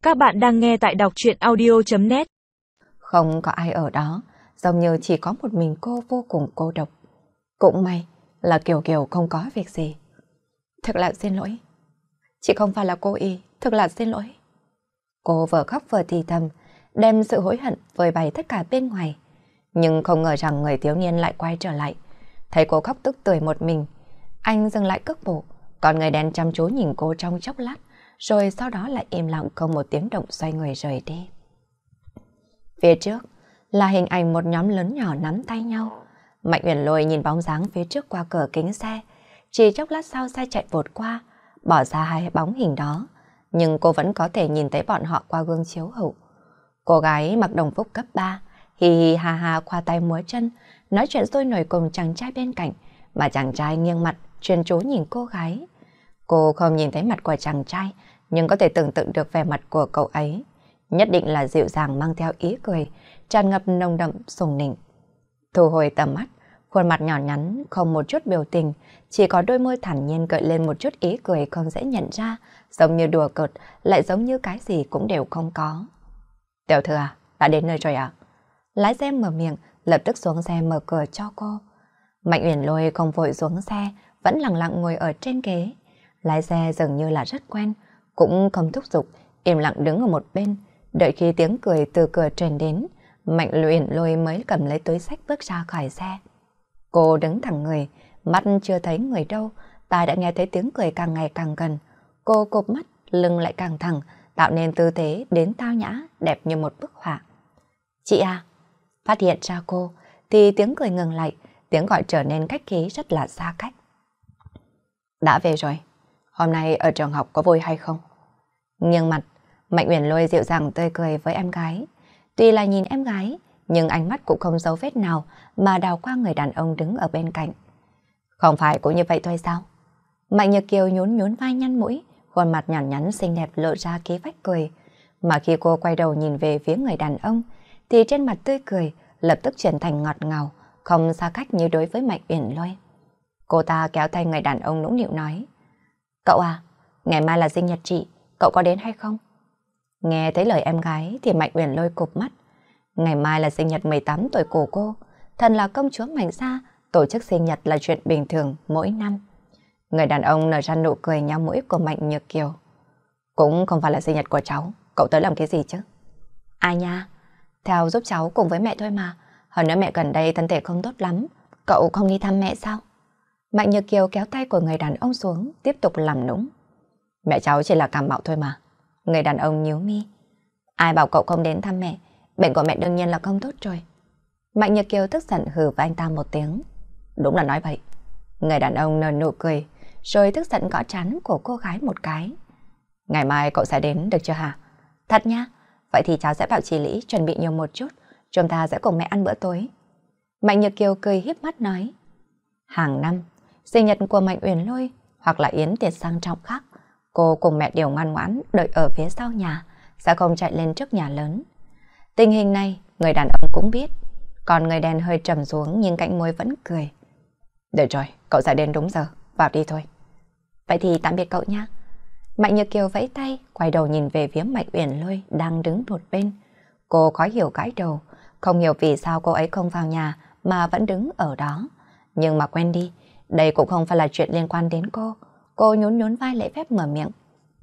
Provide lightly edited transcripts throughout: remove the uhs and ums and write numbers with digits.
Các bạn đang nghe tại đọc truyện audio.net. Không có ai ở đó, giống như chỉ có một mình cô vô cùng cô độc. Cũng may là Kiều Kiều không có việc gì. Thật là xin lỗi. Chị không phải là cô ý, thật là xin lỗi. Cô vừa khóc vừa thì thầm, đem sự hối hận vơi bày tất cả bên ngoài. Nhưng không ngờ rằng người thiếu niên lại quay trở lại. Thấy cô khóc tức tưởi một mình, anh dừng lại cước bộ, còn người đàn chăm chú nhìn cô trong chốc lát, rồi sau đó lại im lặng không một tiếng động xoay người rời đi. Phía trước là hình ảnh một nhóm lớn nhỏ nắm tay nhau. Mạnh Uyển Lôi nhìn bóng dáng phía trước qua cửa kính xe, chỉ chốc lát sau xe chạy vụt qua, bỏ ra hai bóng hình đó, nhưng cô vẫn có thể nhìn thấy bọn họ qua gương chiếu hậu. Cô gái mặc đồng phục cấp 3, hì hì hà hà khoa tay múa chân, nói chuyện sôi nổi cùng chàng trai bên cạnh, mà chàng trai nghiêng mặt chuyên chú nhìn cô gái. Cô không nhìn thấy mặt của chàng trai, nhưng có thể tưởng tượng được vẻ mặt của cậu ấy. Nhất định là dịu dàng mang theo ý cười, tràn ngập nồng đậm sùng nịnh. Thu hồi tầm mắt, khuôn mặt nhỏ nhắn không một chút biểu tình, chỉ có đôi môi thản nhiên gợi lên một chút ý cười không dễ nhận ra, giống như đùa cợt, lại giống như cái gì cũng đều không có. Tiểu thư à, đã đến nơi rồi à? Lái xe mở miệng, lập tức xuống xe mở cửa cho cô. Mạnh Uyển Lôi không vội xuống xe, vẫn lặng lặng ngồi ở trên ghế. Lái xe dường như là rất quen, cũng không thúc giục, im lặng đứng ở một bên, đợi khi tiếng cười từ cửa truyền đến, Mạnh Uyển Lôi mới cầm lấy túi xách bước ra khỏi xe. Cô đứng thẳng người, mắt chưa thấy người đâu, tai đã nghe thấy tiếng cười càng ngày càng gần. Cô cụp mắt, lưng lại càng thẳng, tạo nên tư thế đến tao nhã, đẹp như một bức họa. Chị à, phát hiện ra cô, thì tiếng cười ngừng lại, tiếng gọi trở nên khách khí rất là xa cách. Đã về rồi, hôm nay ở trường học có vui hay không? Nghiêng mặt, Mạnh Uyển Lôi dịu dàng tươi cười với em gái. Tuy là nhìn em gái, nhưng ánh mắt cũng không giấu vết nào mà đào qua người đàn ông đứng ở bên cạnh. Không phải cũng như vậy thôi sao? Mạnh Nhật Kiều nhún nhún vai nhăn mũi, khuôn mặt nhẵn nhắn xinh đẹp lộ ra ký vách cười. Mà khi cô quay đầu nhìn về phía người đàn ông, thì trên mặt tươi cười lập tức chuyển thành ngọt ngào, không xa cách như đối với Mạnh Uyển Lôi. Cô ta kéo tay người đàn ông nũng nịu nói: Cậu à, ngày mai là sinh nhật chị, cậu có đến hay không? Nghe thấy lời em gái thì Mạnh Uyển Lôi cụp mắt. Ngày mai là sinh nhật 18 tuổi của cô, thần là công chúa Mạnh gia, tổ chức sinh nhật là chuyện bình thường mỗi năm. Người đàn ông nở ra nụ cười nhéo mũi của Mạnh Nhược Kiều. Cũng không phải là sinh nhật của cháu, cậu tới làm cái gì chứ? Ai nha, theo giúp cháu cùng với mẹ thôi mà. Hơn nữa mẹ gần đây thân thể không tốt lắm, cậu không đi thăm mẹ sao? Mạnh Nhược Kiều kéo tay của người đàn ông xuống, tiếp tục làm nũng. Mẹ cháu chỉ là cảm mạo thôi mà. Người đàn ông nhíu mi. Ai bảo cậu không đến thăm mẹ, bệnh của mẹ đương nhiên là không tốt rồi. Mạnh Nhược Kiều tức giận hừ với anh ta một tiếng. Đúng là nói vậy. Người đàn ông nở nụ cười, rồi tức giận gõ trán của cô gái một cái. Ngày mai cậu sẽ đến được chưa hả? Thật nha, vậy thì cháu sẽ bảo chị Lý chuẩn bị nhiều một chút, chúng ta sẽ cùng mẹ ăn bữa tối. Mạnh Nhược Kiều cười híp mắt nói. Hàng năm, sinh nhật của Mạnh Uyển Lôi hoặc là yến tiệc sang trọng khác, cô cùng mẹ đều ngoan ngoãn đợi ở phía sau nhà, sẽ không chạy lên trước nhà lớn. Tình hình này, người đàn ông cũng biết, còn người đàn hơi trầm xuống nhưng cạnh môi vẫn cười. Được rồi, cậu sẽ đến đúng giờ, vào đi thôi. Vậy thì tạm biệt cậu nha. Mạnh Nhược Kiều vẫy tay, quay đầu nhìn về phía Mạnh Uyển Lôi đang đứng một bên. Cô khó hiểu gãi đầu, không hiểu vì sao cô ấy không vào nhà mà vẫn đứng ở đó. Nhưng mà quen đi, đây cũng không phải là chuyện liên quan đến cô. Cô nhún nhún vai lễ phép mở miệng.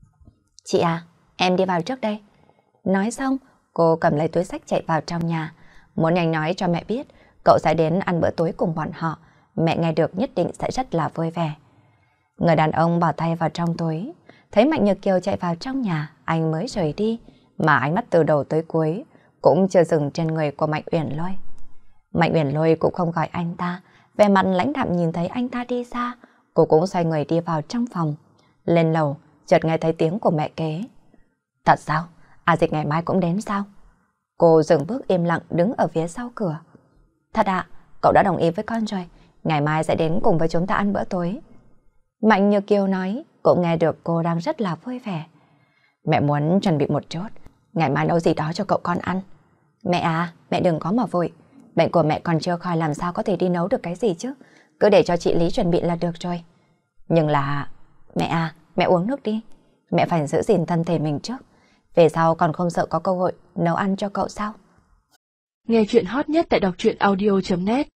Chị à, em đi vào trước đây. Nói xong, cô cầm lấy túi xách chạy vào trong nhà. Muốn nhanh nói cho mẹ biết, cậu sẽ đến ăn bữa tối cùng bọn họ. Mẹ nghe được nhất định sẽ rất là vui vẻ. Người đàn ông bỏ tay vào trong túi, thấy Mạnh Nhược Kiều chạy vào trong nhà, anh mới rời đi, mà ánh mắt từ đầu tới cuối cũng chưa dừng trên người của Mạnh Uyển Lôi. Mạnh Uyển Lôi cũng không gọi anh ta, vẻ mặt lãnh đạm nhìn thấy anh ta đi xa, cô cũng xoay người đi vào trong phòng. Lên lầu, chợt nghe thấy tiếng của mẹ kế. Thật sao? À Dịch ngày mai cũng đến sao? Cô dừng bước im lặng đứng ở phía sau cửa. Thật ạ, cậu đã đồng ý với con rồi, ngày mai sẽ đến cùng với chúng ta ăn bữa tối. Mạnh Như Kiều nói, cũng nghe được cô đang rất là vui vẻ. Mẹ muốn chuẩn bị một chút, ngày mai nấu gì đó cho cậu con ăn. Mẹ à, mẹ đừng có mà vội, bệnh của mẹ còn chưa khỏi làm sao có thể đi nấu được cái gì chứ, cứ để cho chị Lý chuẩn bị là được rồi. Nhưng là... Mẹ à, mẹ uống nước đi, mẹ phải giữ gìn thân thể mình trước. Về sau còn không sợ có cơ hội nấu ăn cho cậu sao? Nghe chuyện hot nhất tại đọc truyện audio.net